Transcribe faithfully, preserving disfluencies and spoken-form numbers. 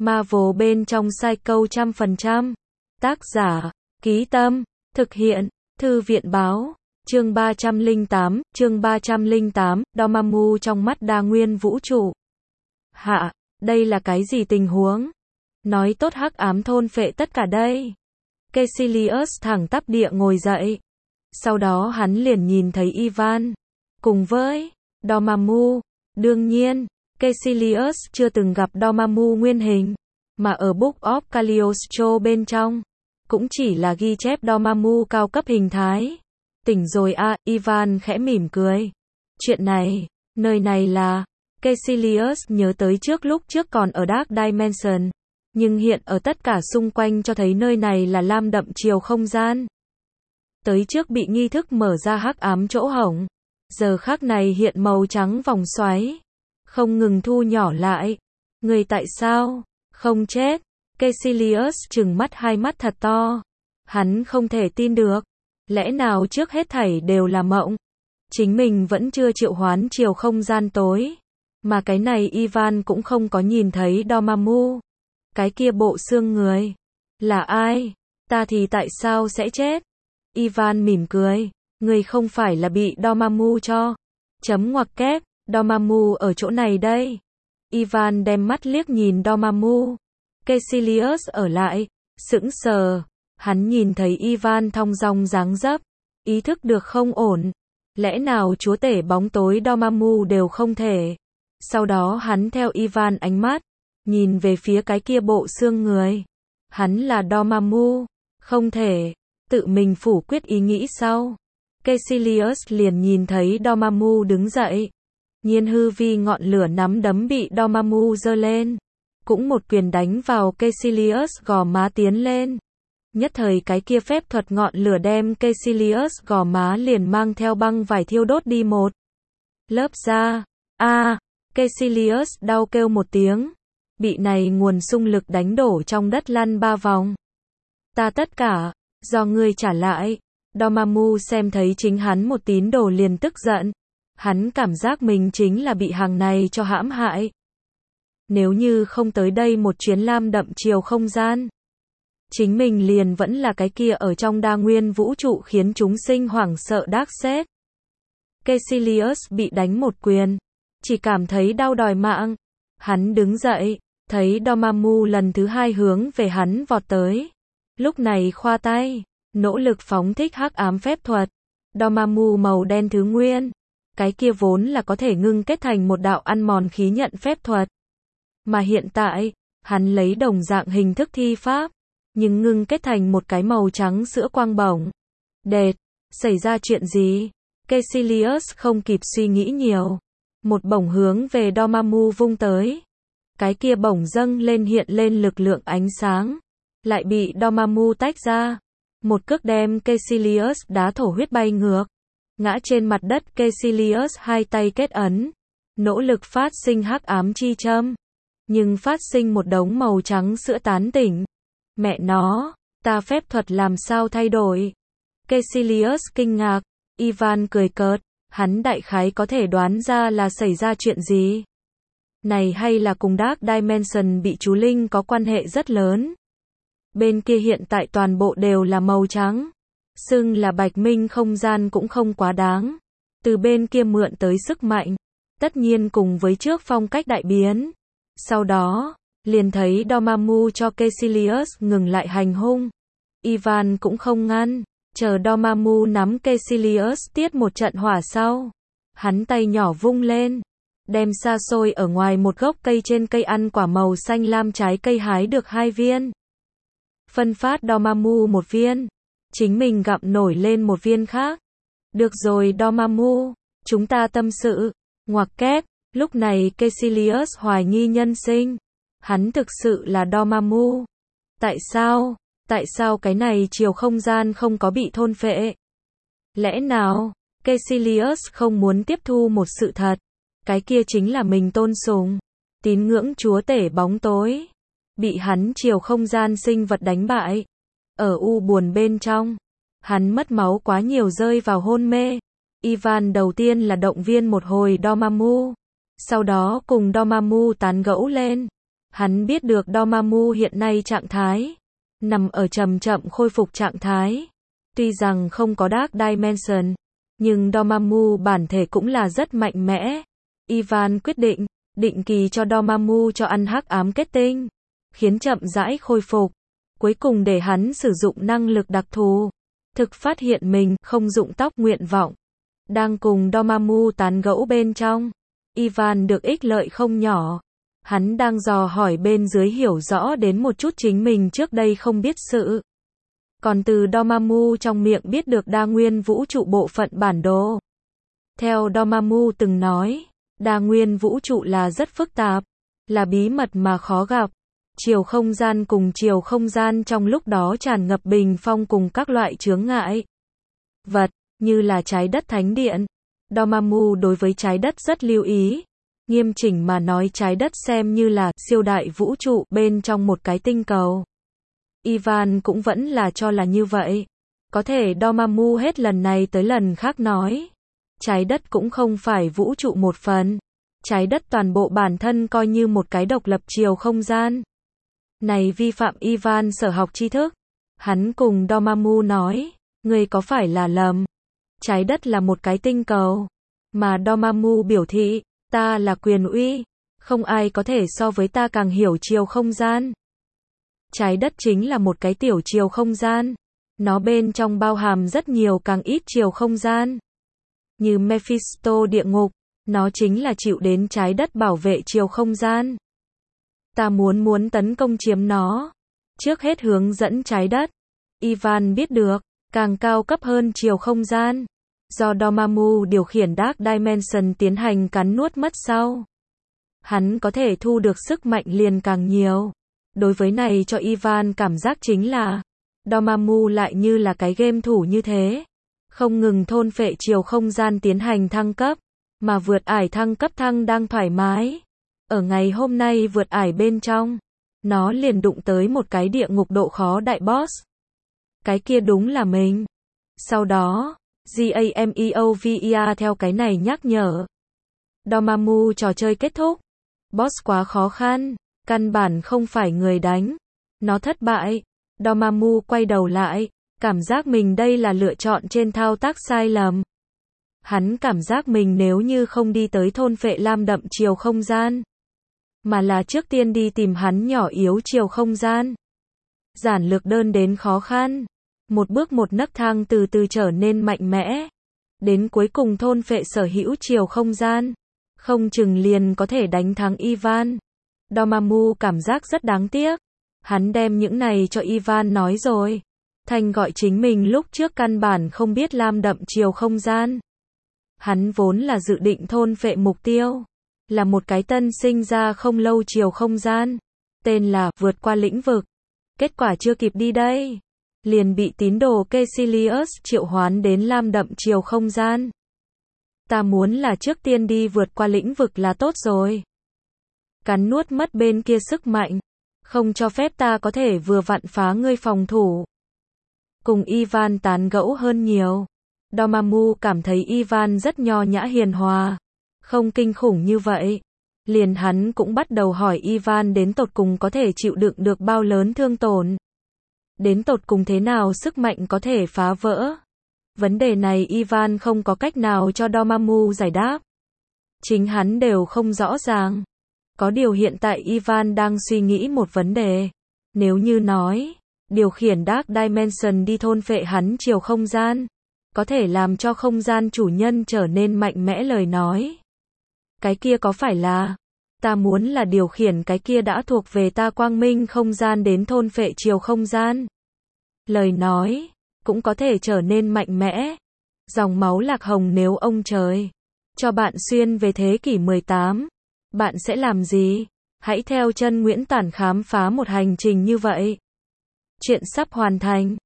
Marvel bên trong Psycho trăm phần trăm. Tác giả, Ký Tâm, thực hiện, Thư viện báo. Chương ba trăm lẻ tám, chương ba trăm lẻ tám, Dormammu trong mắt đa nguyên vũ trụ. Hạ, đây là cái gì tình huống? Nói tốt hắc ám thôn phệ tất cả đây. Caecilius thẳng tắp địa ngồi dậy. Sau đó hắn liền nhìn thấy Ivan. Cùng với Dormammu. Đương nhiên, Caecilius chưa từng gặp Dormammu nguyên hình. Mà ở Book of Cagliostro bên trong, cũng chỉ là ghi chép Dormammu cao cấp hình thái. Tỉnh rồi à, Ivan khẽ mỉm cười. Chuyện này, nơi này là... Caecilius nhớ tới trước lúc trước còn ở Dark Dimension. Nhưng hiện ở tất cả xung quanh cho thấy nơi này là lam đậm chiều không gian. Tới trước bị nghi thức mở ra hắc ám chỗ hổng. Giờ khắc này hiện màu trắng vòng xoáy. Không ngừng thu nhỏ lại. Người tại sao? Không chết. Caecilius trừng mắt hai mắt thật to. Hắn không thể tin được. Lẽ nào trước hết thảy đều là mộng? Chính mình vẫn chưa triệu hoán chiều không gian tối. Mà cái này Ivan cũng không có nhìn thấy Dormammu. Cái kia bộ xương người. Là ai? Ta thì tại sao sẽ chết? Ivan mỉm cười. Người không phải là bị Dormammu cho. Chấm ngoặc kép. Dormammu ở chỗ này đây. Ivan đem mắt liếc nhìn Dormammu. Caecilius ở lại. Sững sờ. Hắn nhìn thấy Ivan thong dong dáng dấp. Ý thức được không ổn. Lẽ nào chúa tể bóng tối Dormammu đều không thể. Sau đó hắn theo Ivan ánh mắt. Nhìn về phía cái kia bộ xương người. Hắn là Dormammu. Không thể. Tự mình phủ quyết ý nghĩ sau. Caecilius liền nhìn thấy Dormammu đứng dậy. Nhiên hư vi ngọn lửa nắm đấm bị Dormammu giơ lên. Cũng một quyền đánh vào Caecilius gò má tiến lên. Nhất thời cái kia phép thuật ngọn lửa đem Caecilius gò má liền mang theo băng vải thiêu đốt đi một lớp da. A, à, Caecilius đau kêu một tiếng. Bị này nguồn xung lực đánh đổ trong đất lăn ba vòng. Ta tất cả, do ngươi trả lại. Dormammu xem thấy chính hắn một tín đồ liền tức giận. Hắn cảm giác mình chính là bị hàng này cho hãm hại. Nếu như không tới đây một chuyến lam đậm chiều không gian. Chính mình liền vẫn là cái kia ở trong đa nguyên vũ trụ khiến chúng sinh hoảng sợ Darkseid. Caecilius bị đánh một quyền. Chỉ cảm thấy đau đòi mạng. Hắn đứng dậy. Thấy Dormammu lần thứ hai hướng về hắn vọt tới. Lúc này khoa tay. Nỗ lực phóng thích hắc ám phép thuật. Dormammu màu đen thứ nguyên. Cái kia vốn là có thể ngưng kết thành một đạo ăn mòn khí nhận phép thuật. Mà hiện tại, hắn lấy đồng dạng hình thức thi pháp. Nhưng ngưng kết thành một cái màu trắng sữa quang bổng. Đệt, xảy ra chuyện gì? Caecilius không kịp suy nghĩ nhiều. Một bổng hướng về Dormammu vung tới. Cái kia bổng dâng lên hiện lên lực lượng ánh sáng. Lại bị Dormammu tách ra. Một cước đem Caecilius đá thổ huyết bay ngược. Ngã trên mặt đất Caecilius hai tay kết ấn. Nỗ lực phát sinh hắc ám chi châm. Nhưng phát sinh một đống màu trắng sữa tán tỉnh. Mẹ nó, ta phép thuật làm sao thay đổi? Caecilius kinh ngạc. Ivan cười cợt. Hắn đại khái có thể đoán ra là xảy ra chuyện gì. Này hay là cùng Dark Dimension bị chú Linh có quan hệ rất lớn. Bên kia hiện tại toàn bộ đều là màu trắng. Xưng là bạch minh không gian cũng không quá đáng. Từ bên kia mượn tới sức mạnh. Tất nhiên cùng với trước phong cách đại biến. Sau đó, liền thấy Dormammu cho Caecilius ngừng lại hành hung. Ivan cũng không ngăn. Chờ Dormammu nắm Caecilius tiết một trận hỏa sau. Hắn tay nhỏ vung lên. Đem xa xôi ở ngoài một gốc cây trên cây ăn quả màu xanh lam trái cây hái được hai viên. Phân phát Dormammu một viên. Chính mình gặm nổi lên một viên khác. Được rồi Dormammu, chúng ta tâm sự. Ngoặc kép, lúc này Caecilius hoài nghi nhân sinh. Hắn thực sự là Dormammu. Tại sao? Tại sao cái này chiều không gian không có bị thôn phệ? Lẽ nào, Caecilius không muốn tiếp thu một sự thật? Cái kia chính là mình tôn sùng. Tín ngưỡng chúa tể bóng tối. Bị hắn chiều không gian sinh vật đánh bại. Ở u buồn bên trong. Hắn mất máu quá nhiều rơi vào hôn mê. Ivan đầu tiên là động viên một hồi Dormammu. Sau đó cùng Dormammu tán gẫu lên. Hắn biết được Dormammu hiện nay trạng thái nằm ở chậm chậm khôi phục trạng thái. Tuy rằng không có Dark Dimension, nhưng Dormammu bản thể cũng là rất mạnh mẽ. Ivan quyết định, định kỳ cho Dormammu cho ăn hắc ám kết tinh, khiến chậm rãi khôi phục. Cuối cùng để hắn sử dụng năng lực đặc thù, thực phát hiện mình không dụng tóc nguyện vọng. Đang cùng Dormammu tán gẫu bên trong, Ivan được ích lợi không nhỏ. Hắn đang dò hỏi bên dưới hiểu rõ đến một chút chính mình trước đây không biết sự. Còn từ Dormammu trong miệng biết được đa nguyên vũ trụ bộ phận bản đồ. Theo Dormammu từng nói, đa nguyên vũ trụ là rất phức tạp, là bí mật mà khó gặp. Chiều không gian cùng chiều không gian trong lúc đó tràn ngập bình phong cùng các loại chướng ngại vật, như là trái đất thánh điện. Dormammu đối với trái đất rất lưu ý. Nghiêm chỉnh mà nói trái đất xem như là siêu đại vũ trụ bên trong một cái tinh cầu. Ivan cũng vẫn là cho là như vậy. Có thể Dormammu hết lần này tới lần khác nói, trái đất cũng không phải vũ trụ một phần. Trái đất toàn bộ bản thân coi như một cái độc lập chiều không gian. Này vi phạm Ivan sở học tri thức. Hắn cùng Dormammu nói, ngươi có phải là lầm? Trái đất là một cái tinh cầu. Mà Dormammu biểu thị, ta là quyền uy. Không ai có thể so với ta càng hiểu chiều không gian. Trái đất chính là một cái tiểu chiều không gian. Nó bên trong bao hàm rất nhiều càng ít chiều không gian. Như Mephisto địa ngục, nó chính là chịu đến trái đất bảo vệ chiều không gian. Ta muốn muốn tấn công chiếm nó. Trước hết hướng dẫn trái đất. Ivan biết được, càng cao cấp hơn chiều không gian. Do Dormammu điều khiển Dark Dimension tiến hành cắn nuốt mất sau. Hắn có thể thu được sức mạnh liền càng nhiều. Đối với này cho Ivan cảm giác chính là, Dormammu lại như là cái game thủ như thế. Không ngừng thôn phệ chiều không gian tiến hành thăng cấp, mà vượt ải thăng cấp thăng đang thoải mái. Ở ngày hôm nay vượt ải bên trong, nó liền đụng tới một cái địa ngục độ khó đại boss. Cái kia đúng là mình. Sau đó, GAMEOVER theo cái này nhắc nhở. Dormammu trò chơi kết thúc. Boss quá khó khăn, căn bản không phải người đánh. Nó thất bại. Dormammu quay đầu lại, cảm giác mình đây là lựa chọn trên thao tác sai lầm. Hắn cảm giác mình nếu như không đi tới thôn phệ lam đậm chiều không gian, mà là trước tiên đi tìm hắn nhỏ yếu chiều không gian. Giản lược đơn đến khó khăn. Một bước một nấc thang từ từ trở nên mạnh mẽ. Đến cuối cùng thôn phệ sở hữu chiều không gian. Không chừng liền có thể đánh thắng Ivan. Dormammu cảm giác rất đáng tiếc. Hắn đem những này cho Ivan nói rồi. Thành gọi chính mình lúc trước căn bản không biết lam đậm chiều không gian. Hắn vốn là dự định thôn phệ mục tiêu. Là một cái tân sinh ra không lâu chiều không gian. Tên là vượt qua lĩnh vực. Kết quả chưa kịp đi đây. Liền bị tín đồ Caecilius triệu hoán đến lam đậm chiều không gian. Ta muốn là trước tiên đi vượt qua lĩnh vực là tốt rồi. Cắn nuốt mất bên kia sức mạnh. Không cho phép ta có thể vừa vặn phá ngươi phòng thủ. Cùng Ivan tán gẫu hơn nhiều. Dormammu cảm thấy Ivan rất nho nhã hiền hòa. Không kinh khủng như vậy. Liền hắn cũng bắt đầu hỏi Ivan đến tột cùng có thể chịu đựng được bao lớn thương tổn. Đến tột cùng thế nào sức mạnh có thể phá vỡ. Vấn đề này Ivan không có cách nào cho Dormammu giải đáp. Chính hắn đều không rõ ràng. Có điều hiện tại Ivan đang suy nghĩ một vấn đề. Nếu như nói, điều khiển Dark Dimension đi thôn phệ hắn chiều không gian, có thể làm cho không gian chủ nhân trở nên mạnh mẽ lời nói. Cái kia có phải là, ta muốn là điều khiển cái kia đã thuộc về ta quang minh không gian đến thôn phệ chiều không gian. Lời nói, cũng có thể trở nên mạnh mẽ. Dòng máu lạc hồng nếu ông trời cho bạn xuyên về thế kỷ mười tám, bạn sẽ làm gì? Hãy theo chân Nguyễn Tản khám phá một hành trình như vậy. Chuyện sắp hoàn thành.